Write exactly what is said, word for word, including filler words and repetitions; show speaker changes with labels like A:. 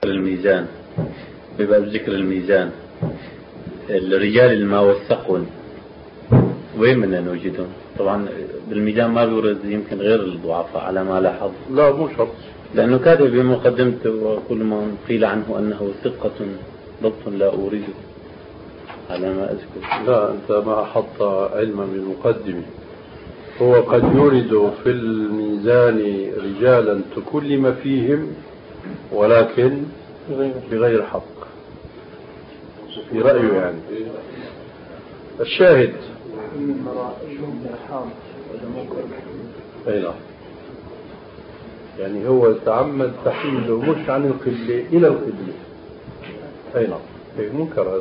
A: ذكر الميزان، بباب ذكر الميزان الرجال اللي ما وثقون وين بدنا نوجدهم؟ طبعا بالميزان ما بيورد يمكن غير الضعفاء على ما لاحظ.
B: لا مو شرط،
A: لأنه كاتب بمقدمته وكل ما قيل عنه أنه ثقة ضبط لا أورده على ما أذكر.
B: لا أنت ما أحط علما بالمقدمة. هو قد يورد في الميزان رجالا تكلم فيهم ولكن بغير حق في رأيه. يعني الشاهد أي لا، يعني هو تعمد تحويله مش عن القبلة إلى القبلة. أي نعم، منكر.